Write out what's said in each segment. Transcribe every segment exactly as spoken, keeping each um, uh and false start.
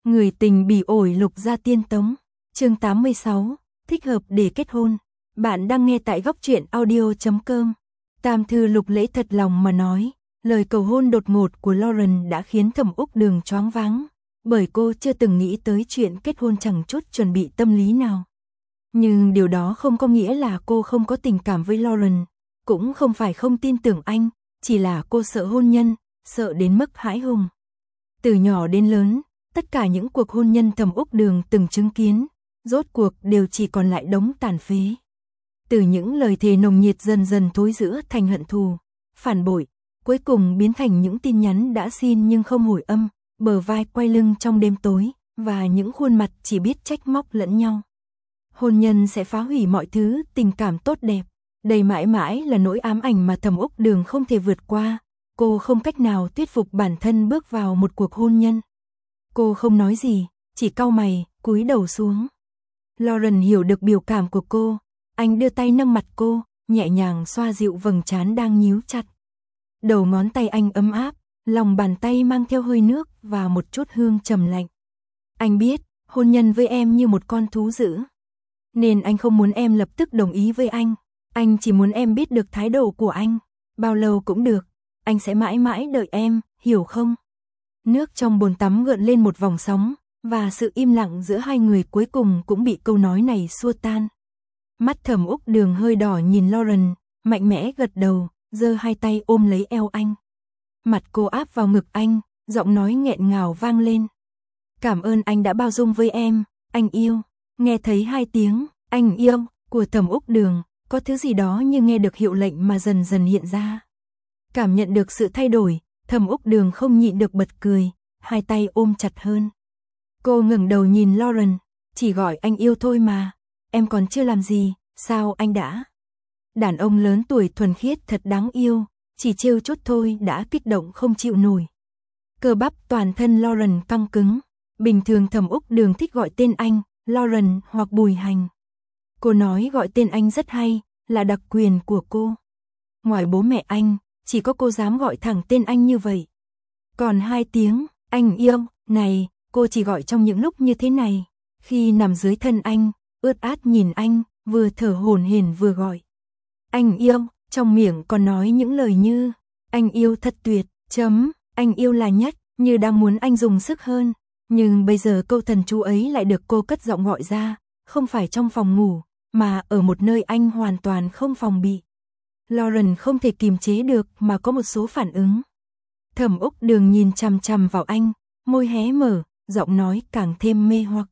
Người tình bỉ ổi Lục Gia Tiên Tống, chương tám mươi sáu, thích hợp để kết hôn. Bạn đang nghe tại góc truyện audio chấm com. Tam thư Lục Lễ thật lòng mà nói, lời cầu hôn đột ngột của Lauren đã khiến Thẩm Úc Đường choáng váng, bởi cô chưa từng nghĩ tới chuyện kết hôn chẳng chút chuẩn bị tâm lý nào. Nhưng điều đó không có nghĩa là cô không có tình cảm với Lauren, cũng không phải không tin tưởng anh, chỉ là cô sợ hôn nhân, sợ đến mức hãi hùng. Từ nhỏ đến lớn, tất cả những cuộc hôn nhân Thẩm Úc Đường từng chứng kiến, rốt cuộc đều chỉ còn lại đống tàn phế. Từ những lời thề nồng nhiệt dần dần thối rữa thành hận thù, phản bội, cuối cùng biến thành những tin nhắn đã xin nhưng không hồi âm, bờ vai quay lưng trong đêm tối, và những khuôn mặt chỉ biết trách móc lẫn nhau. Hôn nhân sẽ phá hủy mọi thứ tình cảm tốt đẹp, đây mãi mãi là nỗi ám ảnh mà Thẩm Úc Đường không thể vượt qua. Cô không cách nào thuyết phục bản thân bước vào một cuộc hôn nhân. Cô không nói gì, chỉ cau mày, cúi đầu xuống. Lauren hiểu được biểu cảm của cô, anh đưa tay nâng mặt cô, nhẹ nhàng xoa dịu vầng trán đang nhíu chặt. Đầu ngón tay anh ấm áp, lòng bàn tay mang theo hơi nước và một chút hương trầm lạnh. Anh biết, hôn nhân với em như một con thú dữ, nên anh không muốn em lập tức đồng ý với anh. Anh chỉ muốn em biết được thái độ của anh, bao lâu cũng được. Anh sẽ mãi mãi đợi em, hiểu không? Nước trong bồn tắm gợn lên một vòng sóng, và sự im lặng giữa hai người cuối cùng cũng bị câu nói này xua tan. Mắt Thẩm Úc Đường hơi đỏ nhìn Lauren, mạnh mẽ gật đầu, giơ hai tay ôm lấy eo anh. Mặt cô áp vào ngực anh, giọng nói nghẹn ngào vang lên. Cảm ơn anh đã bao dung với em, anh yêu. Nghe thấy hai tiếng, anh yêu, của Thẩm Úc Đường, có thứ gì đó như nghe được hiệu lệnh mà dần dần hiện ra. Cảm nhận được sự thay đổi, Thẩm Úc Đường không nhịn được bật cười, hai tay ôm chặt hơn. Cô ngẩng đầu nhìn Lauren, chỉ gọi anh yêu thôi mà, em còn chưa làm gì, sao anh đã? Đàn ông lớn tuổi thuần khiết thật đáng yêu, chỉ trêu chút thôi đã kích động không chịu nổi. Cơ bắp toàn thân Lauren căng cứng, bình thường Thẩm Úc Đường thích gọi tên anh, Lauren hoặc Bùi Hành. Cô nói gọi tên anh rất hay, là đặc quyền của cô. Ngoài bố mẹ anh, chỉ có cô dám gọi thẳng tên anh như vậy. Còn hai tiếng, anh yêu, này, cô chỉ gọi trong những lúc như thế này. Khi nằm dưới thân anh, ướt át nhìn anh, vừa thở hổn hển vừa gọi. Anh yêu, trong miệng còn nói những lời như, anh yêu thật tuyệt, chấm, anh yêu là nhất, như đang muốn anh dùng sức hơn. Nhưng bây giờ câu thần chú ấy lại được cô cất giọng gọi ra, không phải trong phòng ngủ, mà ở một nơi anh hoàn toàn không phòng bị. Lauren không thể kìm chế được mà có một số phản ứng. Thẩm Úc Đường nhìn chằm chằm vào anh, môi hé mở, giọng nói càng thêm mê hoặc.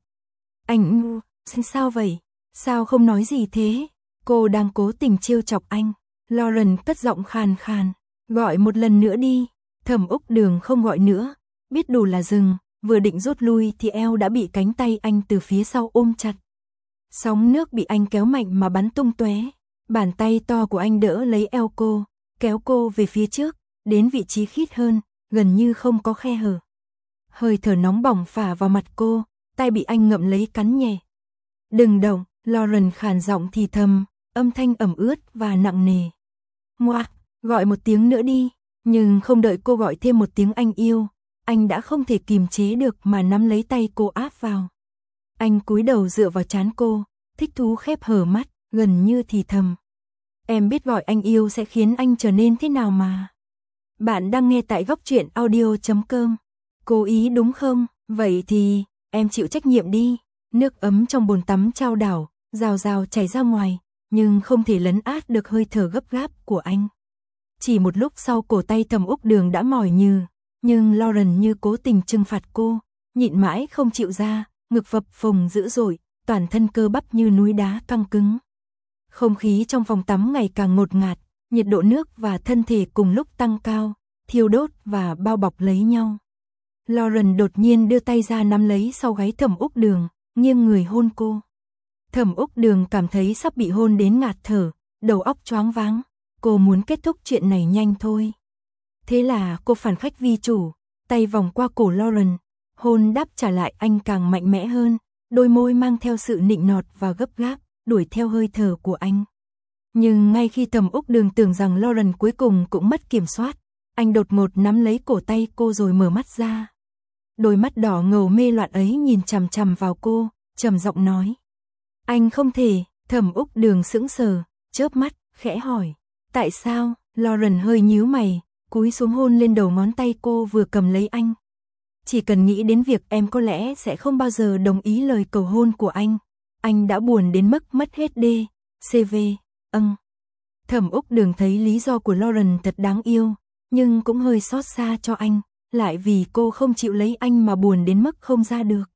Anh, sao vậy? Sao không nói gì thế? Cô đang cố tình trêu chọc anh. Lauren cất giọng khàn khàn, gọi một lần nữa đi. Thẩm Úc Đường không gọi nữa, biết đủ là dừng, vừa định rút lui thì eo đã bị cánh tay anh từ phía sau ôm chặt. Sóng nước bị anh kéo mạnh mà bắn tung tóe. Bàn tay to của anh đỡ lấy eo cô, kéo cô về phía trước, đến vị trí khít hơn, gần như không có khe hở. Hơi thở nóng bỏng phả vào mặt cô, tay bị anh ngậm lấy cắn nhẹ. Đừng động, Lauren khàn giọng thì thầm, âm thanh ẩm ướt và nặng nề. Ngoa, gọi một tiếng nữa đi, nhưng không đợi cô gọi thêm một tiếng anh yêu, anh đã không thể kìm chế được mà nắm lấy tay cô áp vào. Anh cúi đầu dựa vào trán cô, thích thú khép hờ mắt, gần như thì thầm. Em biết gọi anh yêu sẽ khiến anh trở nên thế nào mà. Bạn đang nghe tại góc truyện audio chấm com. Cố ý đúng không? Vậy thì, em chịu trách nhiệm đi. Nước ấm trong bồn tắm trao đảo, rào rào chảy ra ngoài, nhưng không thể lấn át được hơi thở gấp gáp của anh. Chỉ một lúc sau cổ tay Thẩm Úc Đường đã mỏi nhừ, nhưng Lauren như cố tình trừng phạt cô, nhịn mãi không chịu ra, ngực phập phồng dữ dội, toàn thân cơ bắp như núi đá căng cứng. Không khí trong phòng tắm ngày càng ngột ngạt, nhiệt độ nước và thân thể cùng lúc tăng cao, thiêu đốt và bao bọc lấy nhau. Lauren đột nhiên đưa tay ra nắm lấy sau gáy Thẩm Úc Đường, nghiêng người hôn cô. Thẩm Úc Đường cảm thấy sắp bị hôn đến ngạt thở, đầu óc choáng váng, cô muốn kết thúc chuyện này nhanh thôi. Thế là cô phản khách vi chủ, tay vòng qua cổ Lauren, hôn đáp trả lại anh càng mạnh mẽ hơn, đôi môi mang theo sự nịnh nọt và gấp gáp, đuổi theo hơi thở của anh. Nhưng ngay khi Thẩm Úc Đường tưởng rằng Lauren cuối cùng cũng mất kiểm soát, anh đột ngột nắm lấy cổ tay cô rồi mở mắt ra. đôi mắt đỏ ngầu mê loạn ấy nhìn chằm chằm vào cô, trầm giọng nói. Anh không thể. Thẩm Úc Đường sững sờ, chớp mắt, khẽ hỏi. Tại sao? Lauren hơi nhíu mày, cúi xuống hôn lên đầu ngón tay cô vừa cầm lấy anh. Chỉ cần nghĩ đến việc em có lẽ sẽ không bao giờ đồng ý lời cầu hôn của anh. Anh đã buồn đến mức mất hết đê, xê vê, âng. Thẩm Úc Đường thấy lý do của Lauren thật đáng yêu, nhưng cũng hơi xót xa cho anh, lại vì cô không chịu lấy anh mà buồn đến mức không ra được.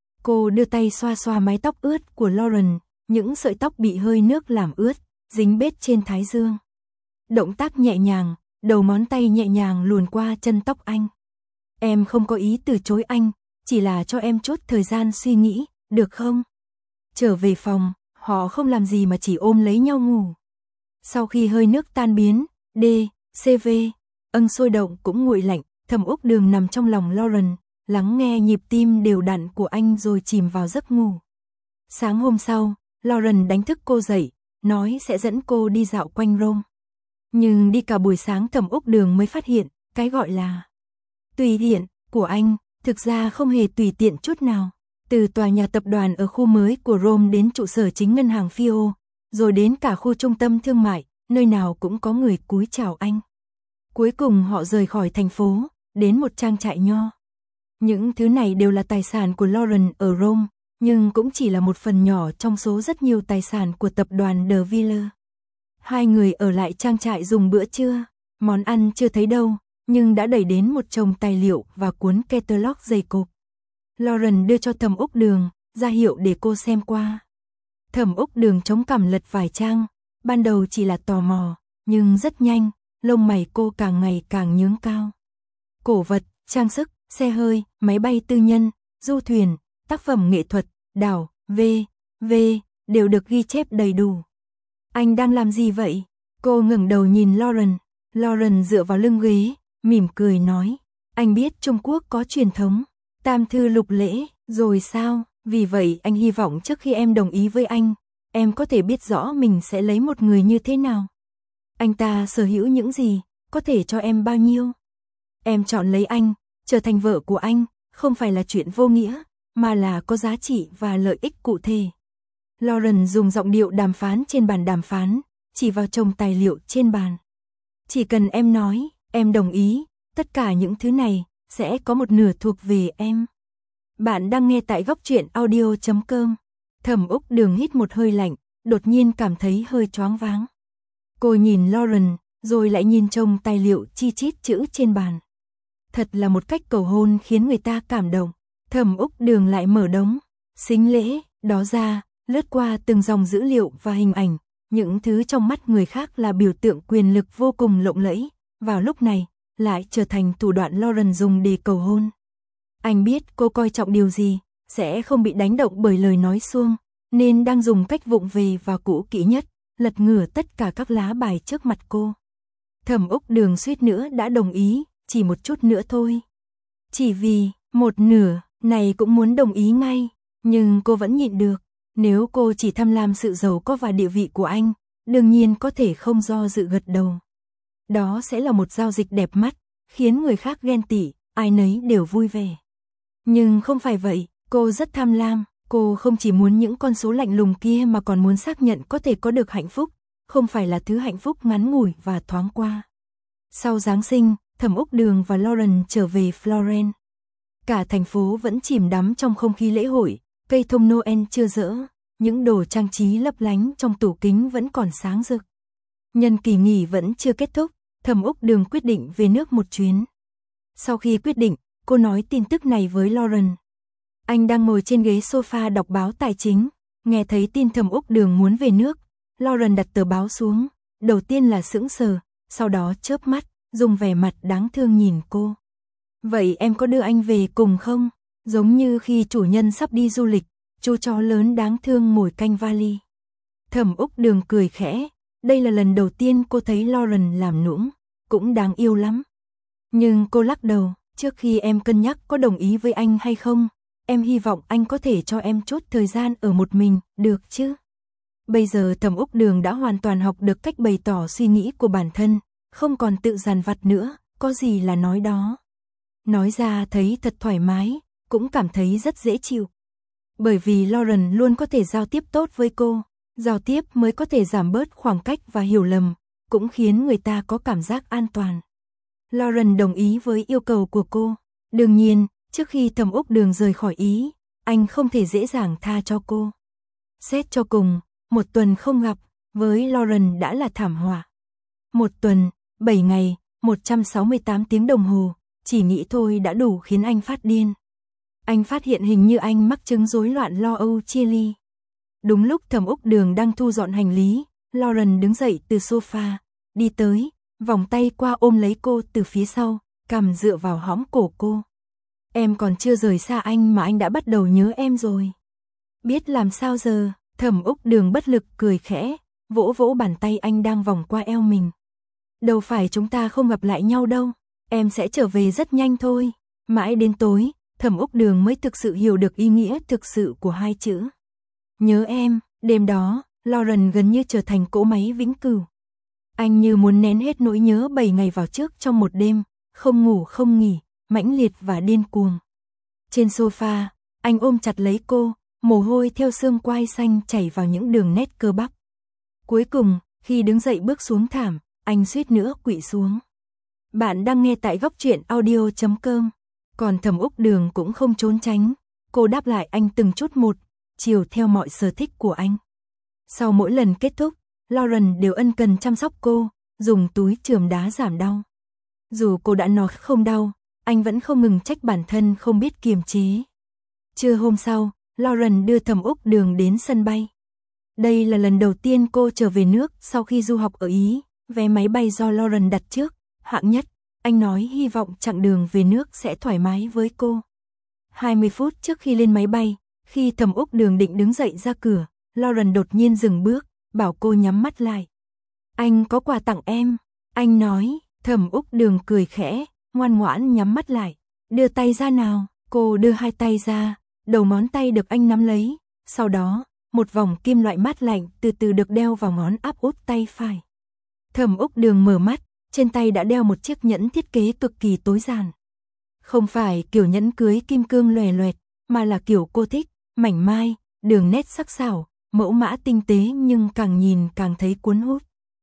Cô đưa tay xoa xoa mái tóc ướt của Lauren, những sợi tóc bị hơi nước làm ướt, dính bết trên thái dương. Động tác nhẹ nhàng, đầu ngón tay nhẹ nhàng luồn qua chân tóc anh. Em không có ý từ chối anh, chỉ là cho em chút thời gian suy nghĩ, được không? Trở về phòng, họ không làm gì mà chỉ ôm lấy nhau ngủ. Sau khi hơi nước tan biến, D, xê vê, âng sôi động cũng nguội lạnh, Thẩm Úc Đường nằm trong lòng Lauren, lắng nghe nhịp tim đều đặn của anh rồi chìm vào giấc ngủ. Sáng hôm sau, Lauren đánh thức cô dậy, nói sẽ dẫn cô đi dạo quanh Rome. Nhưng đi cả buổi sáng Thẩm Úc Đường mới phát hiện, cái gọi là tùy tiện của anh, thực ra không hề tùy tiện chút nào. Từ tòa nhà tập đoàn ở khu mới của Rome đến trụ sở chính ngân hàng Fio, rồi đến cả khu trung tâm thương mại, nơi nào cũng có người cúi chào anh. Cuối cùng họ rời khỏi thành phố, đến một trang trại nho. Những thứ này đều là tài sản của Lauren ở Rome, nhưng cũng chỉ là một phần nhỏ trong số rất nhiều tài sản của tập đoàn De Villers. Hai người ở lại trang trại dùng bữa trưa, món ăn chưa thấy đâu, nhưng đã đẩy đến một chồng tài liệu và cuốn catalog dày cộp. Lauren đưa cho Thẩm Úc Đường, ra hiệu để cô xem qua. Thẩm Úc Đường chống cằm lật vài trang, ban đầu chỉ là tò mò, nhưng rất nhanh, lông mày cô càng ngày càng nhướng cao. Cổ vật, trang sức, xe hơi, máy bay tư nhân, du thuyền, tác phẩm nghệ thuật, đảo, v, v, đều được ghi chép đầy đủ. Anh đang làm gì vậy? Cô ngẩng đầu nhìn Lauren. Lauren dựa vào lưng ghế, mỉm cười nói. Anh biết Trung Quốc có truyền thống tam thư lục lễ, rồi sao? Vì vậy anh hy vọng trước khi em đồng ý với anh, em có thể biết rõ mình sẽ lấy một người như thế nào. Anh ta sở hữu những gì, có thể cho em bao nhiêu. Em chọn lấy anh, trở thành vợ của anh, không phải là chuyện vô nghĩa, mà là có giá trị và lợi ích cụ thể. Lauren dùng giọng điệu đàm phán trên bàn đàm phán, chỉ vào chồng tài liệu trên bàn. Chỉ cần em nói, em đồng ý, tất cả những thứ này sẽ có một nửa thuộc về em. Bạn đang nghe tại góc truyện audio chấm com. Thẩm Úc Đường hít một hơi lạnh, đột nhiên cảm thấy hơi choáng váng. Cô nhìn Lauren, rồi lại nhìn chồng tài liệu chi chít chữ trên bàn. Thật là một cách cầu hôn khiến người ta cảm động. Thẩm Úc Đường lại mở đống sính lễ đó ra, lướt qua từng dòng dữ liệu và hình ảnh, những thứ trong mắt người khác là biểu tượng quyền lực vô cùng lộng lẫy, vào lúc này lại trở thành thủ đoạn Lauren dùng để cầu hôn. Anh biết cô coi trọng điều gì, sẽ không bị đánh động bởi lời nói suông, nên đang dùng cách vụng về và cũ kỹ nhất, lật ngửa tất cả các lá bài trước mặt cô. Thẩm Úc Đường suýt nữa đã đồng ý, chỉ một chút nữa thôi. Chỉ vì một nửa này cũng muốn đồng ý ngay, nhưng cô vẫn nhịn được. Nếu cô chỉ tham lam sự giàu có và địa vị của anh, đương nhiên có thể không do dự gật đầu. Đó sẽ là một giao dịch đẹp mắt, khiến người khác ghen tị, ai nấy đều vui vẻ. Nhưng không phải vậy, cô rất tham lam, cô không chỉ muốn những con số lạnh lùng kia mà còn muốn xác nhận có thể có được hạnh phúc, không phải là thứ hạnh phúc ngắn ngủi và thoáng qua. Sau Giáng sinh, Thẩm Úc Đường và Lauren trở về Florence. Cả thành phố vẫn chìm đắm trong không khí lễ hội, cây thông Noel chưa dỡ, những đồ trang trí lấp lánh trong tủ kính vẫn còn sáng rực. Nhân kỳ nghỉ vẫn chưa kết thúc, Thẩm Úc Đường quyết định về nước một chuyến. Sau khi quyết định, cô nói tin tức này với Lauren. Anh đang ngồi trên ghế sofa đọc báo tài chính, nghe thấy tin Thẩm Úc Đường muốn về nước. Lauren đặt tờ báo xuống, đầu tiên là sững sờ, sau đó chớp mắt, dùng vẻ mặt đáng thương nhìn cô. Vậy em có đưa anh về cùng không? Giống như khi chủ nhân sắp đi du lịch, chú chó lớn đáng thương ngồi canh vali. Thẩm Úc Đường cười khẽ, đây là lần đầu tiên cô thấy Lauren làm nũng, cũng đáng yêu lắm. Nhưng cô lắc đầu, trước khi em cân nhắc có đồng ý với anh hay không, em hy vọng anh có thể cho em chút thời gian ở một mình, được chứ? Bây giờ Thẩm Úc Đường đã hoàn toàn học được cách bày tỏ suy nghĩ của bản thân, không còn tự dằn vặt nữa, có gì là nói đó. Nói ra thấy thật thoải mái, cũng cảm thấy rất dễ chịu. Bởi vì Lauren luôn có thể giao tiếp tốt với cô, giao tiếp mới có thể giảm bớt khoảng cách và hiểu lầm, cũng khiến người ta có cảm giác an toàn. Lauren đồng ý với yêu cầu của cô. Đương nhiên, trước khi Thẩm Úc Đường rời khỏi Ý, anh không thể dễ dàng tha cho cô. Xét cho cùng, một tuần không gặp, với Lauren đã là thảm họa. Một tuần, bảy ngày, một trăm sáu mươi tám tiếng đồng hồ, chỉ nghĩ thôi đã đủ khiến anh phát điên. Anh phát hiện hình như anh mắc chứng rối loạn lo âu chia ly. Đúng lúc Thẩm Úc Đường đang thu dọn hành lý, Lauren đứng dậy từ sofa, đi tới, vòng tay qua ôm lấy cô từ phía sau, cằm dựa vào hõm cổ cô. Em còn chưa rời xa anh mà anh đã bắt đầu nhớ em rồi. Biết làm sao giờ, Thẩm Úc Đường bất lực cười khẽ, vỗ vỗ bàn tay anh đang vòng qua eo mình. Đâu phải chúng ta không gặp lại nhau đâu, em sẽ trở về rất nhanh thôi. Mãi đến tối, Thẩm Úc Đường mới thực sự hiểu được ý nghĩa thực sự của hai chữ. Nhớ em, đêm đó, Lauren gần như trở thành cỗ máy vĩnh cửu. Anh như muốn nén hết nỗi nhớ bảy ngày vào trước trong một đêm, không ngủ không nghỉ, mãnh liệt và điên cuồng. Trên sofa, anh ôm chặt lấy cô, mồ hôi theo xương quai xanh chảy vào những đường nét cơ bắp. Cuối cùng, khi đứng dậy bước xuống thảm, anh suýt nữa quỵ xuống. Bạn đang nghe tại góc truyện audio chấm com. Còn Thẩm Úc Đường cũng không trốn tránh, cô đáp lại anh từng chút một, chiều theo mọi sở thích của anh. Sau mỗi lần kết thúc, Lauren đều ân cần chăm sóc cô, dùng túi chườm đá giảm đau. Dù cô đã nói không đau, anh vẫn không ngừng trách bản thân không biết kiềm chế. Trưa hôm sau, Lauren đưa Thẩm Úc Đường đến sân bay. Đây là lần đầu tiên cô trở về nước sau khi du học ở Ý, vé máy bay do Lauren đặt trước, hạng nhất. Anh nói hy vọng chặng đường về nước sẽ thoải mái với cô. hai mươi phút trước khi lên máy bay, khi Thẩm Úc Đường định đứng dậy ra cửa, Lauren đột nhiên dừng bước, bảo cô nhắm mắt lại. Anh có quà tặng em, anh nói. Thẩm Úc Đường cười khẽ, ngoan ngoãn nhắm mắt lại. Đưa tay ra nào, cô đưa hai tay ra, đầu ngón tay được anh nắm lấy. Sau đó, một vòng kim loại mát lạnh từ từ được đeo vào ngón áp út tay phải. Thẩm Úc Đường mở mắt, trên tay đã đeo một chiếc nhẫn thiết kế cực kỳ tối giản. Không phải kiểu nhẫn cưới kim cương lòe loẹt, mà là kiểu cô thích, mảnh mai, đường nét sắc sảo, mẫu mã tinh tế nhưng càng nhìn càng thấy cuốn hút.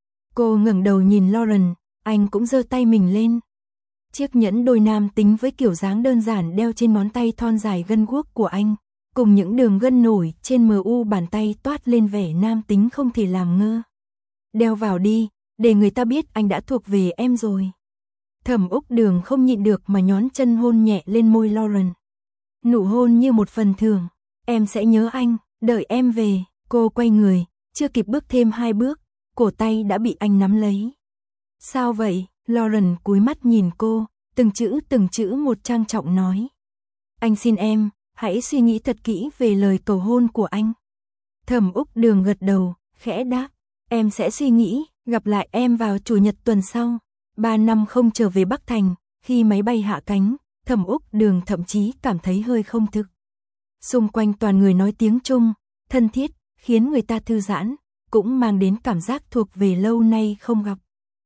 Cô ngẩng đầu nhìn Lauren, anh cũng giơ tay mình lên. Chiếc nhẫn đôi nam tính với kiểu dáng đơn giản đeo trên ngón tay thon dài gân guốc của anh, cùng những đường gân nổi trên mờ u bàn tay toát lên vẻ nam tính không thể làm ngơ. Đeo vào đi, để người ta biết anh đã thuộc về em rồi. Thẩm Úc Đường không nhịn được mà nhón chân hôn nhẹ lên môi Lauren. Nụ hôn như một phần thưởng, em sẽ nhớ anh, đợi em về. Cô quay người, chưa kịp bước thêm hai bước, cổ tay đã bị anh nắm lấy. Sao vậy? Lauren cúi mắt nhìn cô, từng chữ từng chữ một trang trọng nói. Anh xin em, hãy suy nghĩ thật kỹ về lời cầu hôn của anh. Thẩm Úc Đường gật đầu, khẽ đáp, em sẽ suy nghĩ, gặp lại em vào chủ nhật tuần sau. Ba năm không trở về Bắc Thành, khi máy bay hạ cánh, Thẩm Úc Đường thậm chí cảm thấy hơi không thực. Xung quanh toàn người nói tiếng Trung, thân thiết, khiến người ta thư giãn, cũng mang đến cảm giác thuộc về lâu nay không gặp.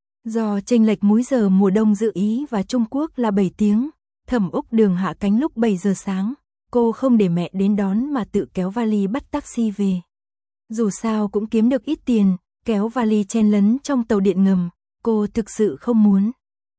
Do chênh lệch múi giờ mùa đông giữa Ý và Trung Quốc là bảy tiếng, Thẩm Úc Đường hạ cánh lúc bảy giờ sáng, cô không để mẹ đến đón mà tự kéo vali bắt taxi về. Dù sao cũng kiếm được ít tiền, kéo vali chen lấn trong tàu điện ngầm, cô thực sự không muốn.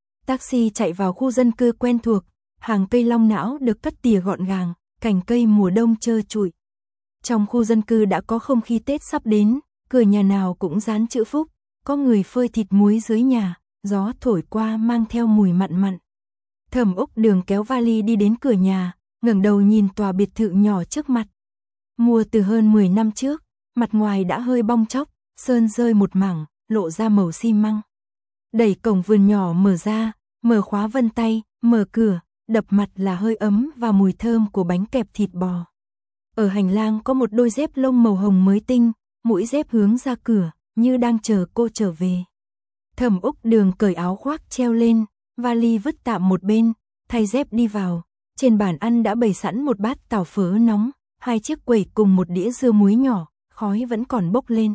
Taxi chạy vào khu dân cư quen thuộc, hàng cây long não được cắt tỉa gọn gàng, cành cây mùa đông trơ trụi. Trong khu dân cư đã có không khí Tết sắp đến, cửa nhà nào cũng dán chữ phúc, có người phơi thịt muối dưới nhà, gió thổi qua mang theo mùi mặn mặn. Thẩm Úc Đường kéo vali đi đến cửa nhà, ngẩng đầu nhìn tòa biệt thự nhỏ trước mặt. Mua từ hơn mười năm trước, mặt ngoài đã hơi bong tróc, sơn rơi một mảng, lộ ra màu xi măng. Đẩy cổng vườn nhỏ mở ra, mở khóa vân tay, mở cửa, đập mặt là hơi ấm và mùi thơm của bánh kẹp thịt bò. Ở hành lang có một đôi dép lông màu hồng mới tinh, mũi dép hướng ra cửa, như đang chờ cô trở về. Thẩm Úc Đường cởi áo khoác treo lên, vali vứt tạm một bên, thay dép đi vào. Trên bàn ăn đã bày sẵn một bát tàu phớ nóng, hai chiếc quẩy cùng một đĩa dưa muối nhỏ, khói vẫn còn bốc lên.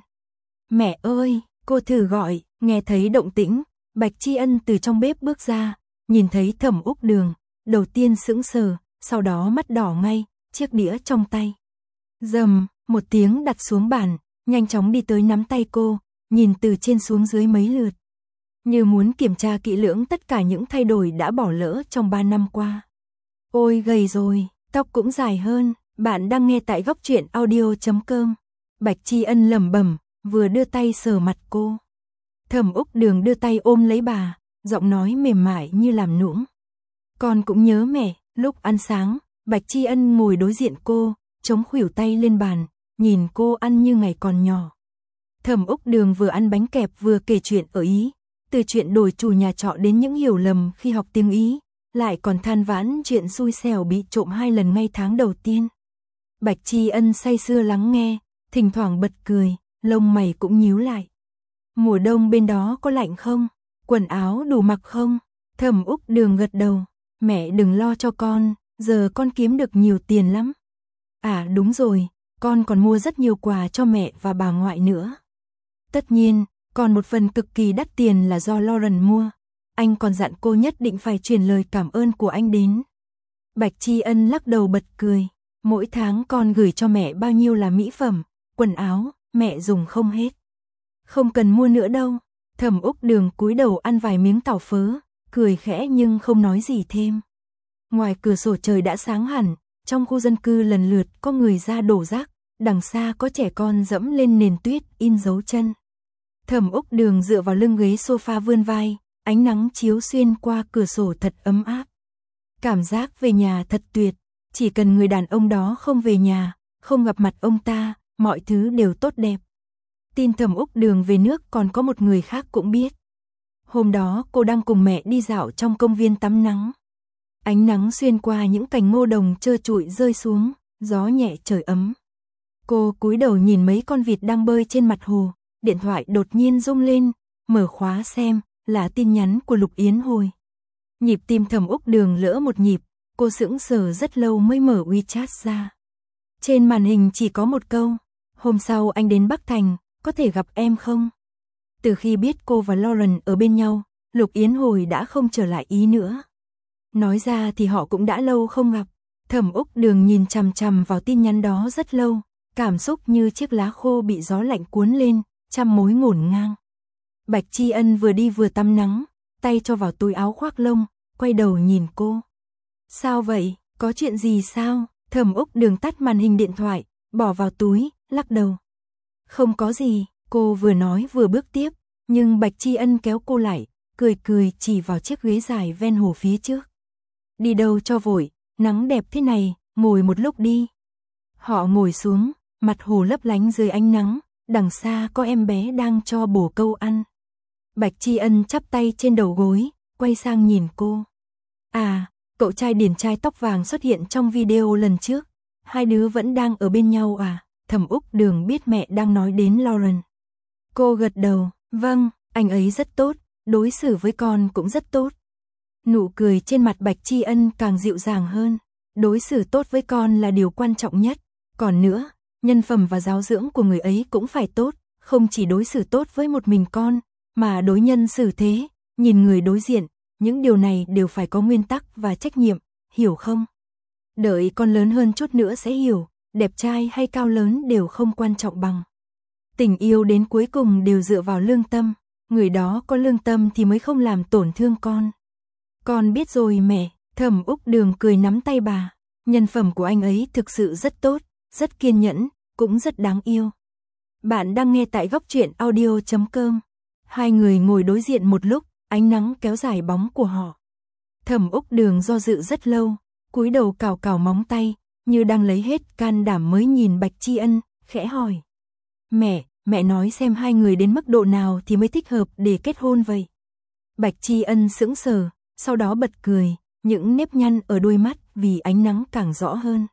Mẹ ơi, cô thử gọi, nghe thấy động tĩnh, Bạch Tri Ân từ trong bếp bước ra, nhìn thấy Thẩm Úc Đường, đầu tiên sững sờ, sau đó mắt đỏ ngay, chiếc đĩa trong tay. Rầm, một tiếng đặt xuống bàn, nhanh chóng đi tới nắm tay cô, nhìn từ trên xuống dưới mấy lượt. Như muốn kiểm tra kỹ lưỡng tất cả những thay đổi đã bỏ lỡ trong ba năm qua. Ôi gầy rồi, tóc cũng dài hơn, bạn đang nghe tại góc truyện audio chấm com. Bạch Tri Ân lẩm bẩm, vừa đưa tay sờ mặt cô. Thẩm Úc Đường đưa tay ôm lấy bà, giọng nói mềm mại như làm nũng. Con cũng nhớ mẹ, lúc ăn sáng, Bạch Tri Ân ngồi đối diện cô, chống khuỷu tay lên bàn, nhìn cô ăn như ngày còn nhỏ. Thẩm Úc Đường vừa ăn bánh kẹp vừa kể chuyện ở Ý, từ chuyện đổi chủ nhà trọ đến những hiểu lầm khi học tiếng Ý, lại còn than vãn chuyện xui xẻo bị trộm hai lần ngay tháng đầu tiên. Bạch Tri Ân say sưa lắng nghe, thỉnh thoảng bật cười, lông mày cũng nhíu lại. Mùa đông bên đó có lạnh không? Quần áo đủ mặc không? Thẩm Úc Đường gật đầu, mẹ đừng lo cho con, giờ con kiếm được nhiều tiền lắm. À đúng rồi, con còn mua rất nhiều quà cho mẹ và bà ngoại nữa. Tất nhiên, còn một phần cực kỳ đắt tiền là do Lauren mua. Anh còn dặn cô nhất định phải truyền lời cảm ơn của anh đến. Bạch Tri Ân lắc đầu bật cười. Mỗi tháng con gửi cho mẹ bao nhiêu là mỹ phẩm, quần áo, mẹ dùng không hết. Không cần mua nữa đâu. Thẩm Úc Đường cúi đầu ăn vài miếng tàu phớ, cười khẽ nhưng không nói gì thêm. Ngoài cửa sổ trời đã sáng hẳn, trong khu dân cư lần lượt có người ra đổ rác, đằng xa có trẻ con dẫm lên nền tuyết in dấu chân. Thẩm Úc Đường dựa vào lưng ghế sofa vươn vai, ánh nắng chiếu xuyên qua cửa sổ thật ấm áp. Cảm giác về nhà thật tuyệt, chỉ cần người đàn ông đó không về nhà, không gặp mặt ông ta, mọi thứ đều tốt đẹp. Tin Thẩm Úc Đường về nước còn có một người khác cũng biết. Hôm đó cô đang cùng mẹ đi dạo trong công viên tắm nắng. Ánh nắng xuyên qua những cành ngô đồng trơ trụi rơi xuống, gió nhẹ trời ấm. Cô cúi đầu nhìn mấy con vịt đang bơi trên mặt hồ, điện thoại đột nhiên rung lên, mở khóa xem, là tin nhắn của Lục Yến Hồi. Nhịp tim Thẩm Úc Đường lỡ một nhịp, cô sững sờ rất lâu mới mở WeChat ra. Trên màn hình chỉ có một câu, hôm sau anh đến Bắc Thành, có thể gặp em không? Từ khi biết cô và Lauren ở bên nhau, Lục Yến Hồi đã không trở lại Ý nữa. Nói ra thì họ cũng đã lâu không gặp. Thẩm Úc Đường nhìn chằm chằm vào tin nhắn đó rất lâu, cảm xúc như chiếc lá khô bị gió lạnh cuốn lên, trăm mối ngổn ngang. Bạch Tri Ân vừa đi vừa tắm nắng, tay cho vào túi áo khoác lông, quay đầu nhìn cô. Sao vậy, có chuyện gì sao? Thẩm Úc Đường tắt màn hình điện thoại, bỏ vào túi, lắc đầu. Không có gì, cô vừa nói vừa bước tiếp, nhưng Bạch Tri Ân kéo cô lại, cười cười chỉ vào chiếc ghế dài ven hồ phía trước. Đi đâu cho vội, nắng đẹp thế này, ngồi một lúc đi. Họ ngồi xuống, mặt hồ lấp lánh dưới ánh nắng, đằng xa có em bé đang cho bồ câu ăn. Bạch Tri Ân chắp tay trên đầu gối, quay sang nhìn cô. À, cậu trai điển trai tóc vàng xuất hiện trong video lần trước, hai đứa vẫn đang ở bên nhau à? Thẩm Úc Đường biết mẹ đang nói đến Lauren. Cô gật đầu, vâng, anh ấy rất tốt, đối xử với con cũng rất tốt. Nụ cười trên mặt Bạch Tri Ân càng dịu dàng hơn, đối xử tốt với con là điều quan trọng nhất, còn nữa, nhân phẩm và giáo dưỡng của người ấy cũng phải tốt, không chỉ đối xử tốt với một mình con, mà đối nhân xử thế, nhìn người đối diện, những điều này đều phải có nguyên tắc và trách nhiệm, hiểu không? Đợi con lớn hơn chút nữa sẽ hiểu, đẹp trai hay cao lớn đều không quan trọng bằng. Tình yêu đến cuối cùng đều dựa vào lương tâm, người đó có lương tâm thì mới không làm tổn thương con. Con biết rồi mẹ. Thẩm Úc Đường cười nắm tay bà, nhân phẩm của anh ấy thực sự rất tốt, rất kiên nhẫn, cũng rất đáng yêu. Bạn đang nghe tại góc truyện audio chấm com. Hai người ngồi đối diện một lúc, ánh nắng kéo dài bóng của họ. Thẩm Úc Đường do dự rất lâu, cúi đầu cào cào móng tay, như đang lấy hết can đảm mới nhìn Bạch Tri Ân, khẽ hỏi. Mẹ, mẹ nói xem hai người đến mức độ nào thì mới thích hợp để kết hôn vậy? Bạch Tri Ân sững sờ, sau đó bật cười, những nếp nhăn ở đôi mắt vì ánh nắng càng rõ hơn.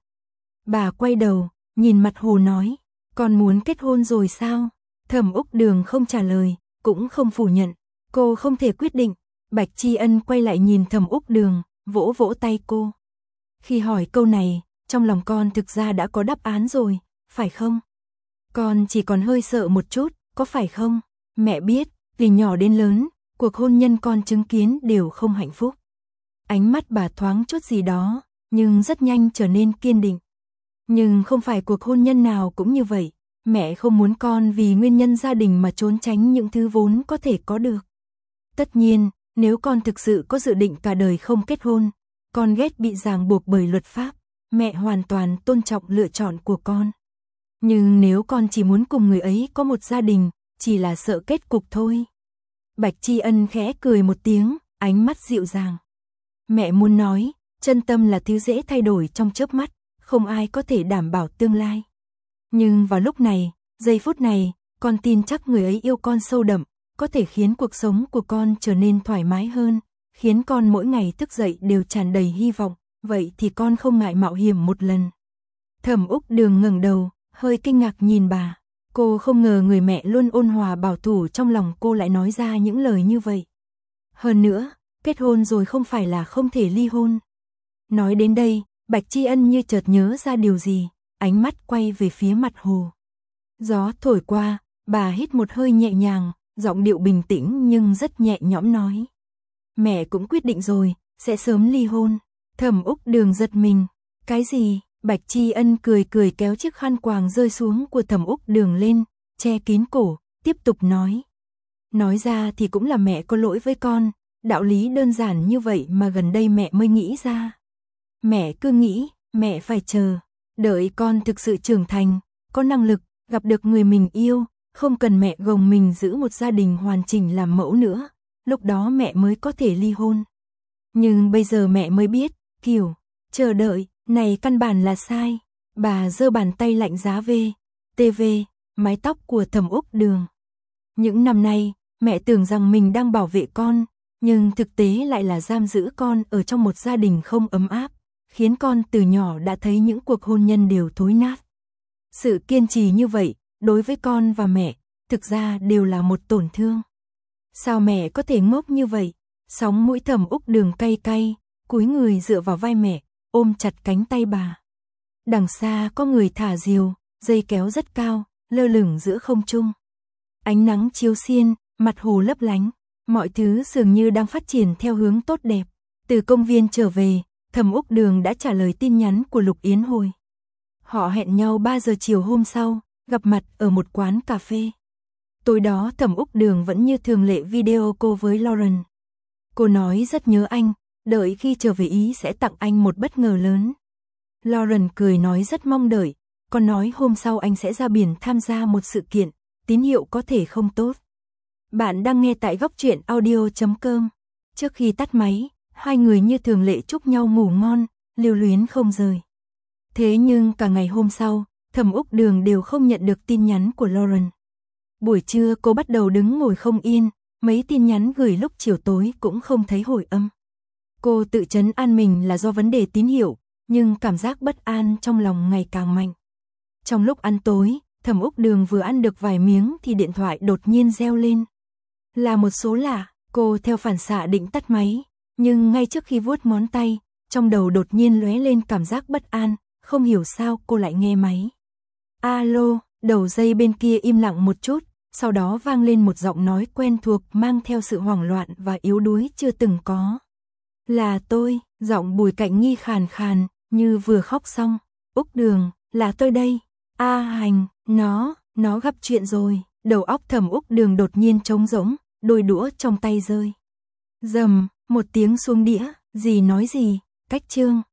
Bà quay đầu, nhìn mặt hồ nói, con muốn kết hôn rồi sao? Thẩm Úc Đường không trả lời, cũng không phủ nhận, cô không thể quyết định. Bạch Tri Ân quay lại nhìn Thẩm Úc Đường, vỗ vỗ tay cô. Khi hỏi câu này, trong lòng con thực ra đã có đáp án rồi, phải không? Con chỉ còn hơi sợ một chút, có phải không? Mẹ biết, từ nhỏ đến lớn, cuộc hôn nhân con chứng kiến đều không hạnh phúc. Ánh mắt bà thoáng chút gì đó, nhưng rất nhanh trở nên kiên định. Nhưng không phải cuộc hôn nhân nào cũng như vậy. Mẹ không muốn con vì nguyên nhân gia đình mà trốn tránh những thứ vốn có thể có được. Tất nhiên, nếu con thực sự có dự định cả đời không kết hôn, con ghét bị ràng buộc bởi luật pháp, mẹ hoàn toàn tôn trọng lựa chọn của con. Nhưng nếu con chỉ muốn cùng người ấy có một gia đình, chỉ là sợ kết cục thôi. Bạch Tri Ân khẽ cười một tiếng, ánh mắt dịu dàng. Mẹ muốn nói, chân tâm là thứ dễ thay đổi trong chớp mắt, không ai có thể đảm bảo tương lai. Nhưng vào lúc này, giây phút này, con tin chắc người ấy yêu con sâu đậm, có thể khiến cuộc sống của con trở nên thoải mái hơn, khiến con mỗi ngày thức dậy đều tràn đầy hy vọng, vậy thì con không ngại mạo hiểm một lần. Thẩm Úc Đường ngẩng đầu, hơi kinh ngạc nhìn bà. Cô không ngờ người mẹ luôn ôn hòa bảo thủ trong lòng cô lại nói ra những lời như vậy. Hơn nữa, kết hôn rồi không phải là không thể ly hôn. Nói đến đây, Bạch Tri Ân như chợt nhớ ra điều gì, ánh mắt quay về phía mặt hồ. Gió thổi qua, bà hít một hơi nhẹ nhàng, giọng điệu bình tĩnh nhưng rất nhẹ nhõm nói. Mẹ cũng quyết định rồi, sẽ sớm ly hôn. Thẩm Úc Đường giật mình. Cái gì? Bạch Tri Ân cười cười kéo chiếc khăn quàng rơi xuống của Thẩm Úc Đường lên, che kín cổ, tiếp tục nói. Nói ra thì cũng là mẹ có lỗi với con, đạo lý đơn giản như vậy mà gần đây mẹ mới nghĩ ra. Mẹ cứ nghĩ, mẹ phải chờ, đợi con thực sự trưởng thành, có năng lực, gặp được người mình yêu, không cần mẹ gồng mình giữ một gia đình hoàn chỉnh làm mẫu nữa, lúc đó mẹ mới có thể ly hôn. Nhưng bây giờ mẹ mới biết, kiểu, chờ đợi, này căn bản là sai. Bà giơ bàn tay lạnh giá về, tê vê, mái tóc của Thẩm Úc Đường. Những năm nay, mẹ tưởng rằng mình đang bảo vệ con, nhưng thực tế lại là giam giữ con ở trong một gia đình không ấm áp, khiến con từ nhỏ đã thấy những cuộc hôn nhân đều thối nát. Sự kiên trì như vậy, đối với con và mẹ, thực ra đều là một tổn thương. Sao mẹ có thể ngốc như vậy? Sóng mũi Thẩm Úc Đường cay cay, cúi người dựa vào vai mẹ, ôm chặt cánh tay bà. Đằng xa có người thả diều, dây kéo rất cao, lơ lửng giữa không trung. Ánh nắng chiếu xiên, mặt hồ lấp lánh, mọi thứ dường như đang phát triển theo hướng tốt đẹp. Từ công viên trở về, Thẩm Úc Đường đã trả lời tin nhắn của Lục Yến Hồi. Họ hẹn nhau ba giờ chiều hôm sau, gặp mặt ở một quán cà phê. Tối đó Thẩm Úc Đường vẫn như thường lệ video call với Lauren. Cô nói rất nhớ anh, đợi khi trở về Ý sẽ tặng anh một bất ngờ lớn. Lauren cười nói rất mong đợi, còn nói hôm sau anh sẽ ra biển tham gia một sự kiện, tín hiệu có thể không tốt. Bạn đang nghe tại góc truyện audio chấm com. Trước khi tắt máy, hai người như thường lệ chúc nhau ngủ ngon, lưu luyến không rời. Thế nhưng cả ngày hôm sau, Thẩm Úc Đường đều không nhận được tin nhắn của Lauren. Buổi trưa cô bắt đầu đứng ngồi không yên, mấy tin nhắn gửi lúc chiều tối cũng không thấy hồi âm. Cô tự trấn an mình là do vấn đề tín hiệu, nhưng cảm giác bất an trong lòng ngày càng mạnh. Trong lúc ăn tối, Thẩm Úc Đường vừa ăn được vài miếng thì điện thoại đột nhiên reo lên. Là một số lạ, cô theo phản xạ định tắt máy, nhưng ngay trước khi vuốt ngón tay, trong đầu đột nhiên lóe lên cảm giác bất an, không hiểu sao cô lại nghe máy. Alo, đầu dây bên kia im lặng một chút, sau đó vang lên một giọng nói quen thuộc mang theo sự hoảng loạn và yếu đuối chưa từng có. Là tôi, giọng Bùi Cạnh Nghi khàn khàn, như vừa khóc xong. Úc Đường, là tôi đây. A Hành, nó, nó gặp chuyện rồi. Đầu óc Thẩm Úc Đường đột nhiên trống rỗng, đôi đũa trong tay rơi. Dầm, một tiếng xuống đĩa, gì nói gì, cách chương.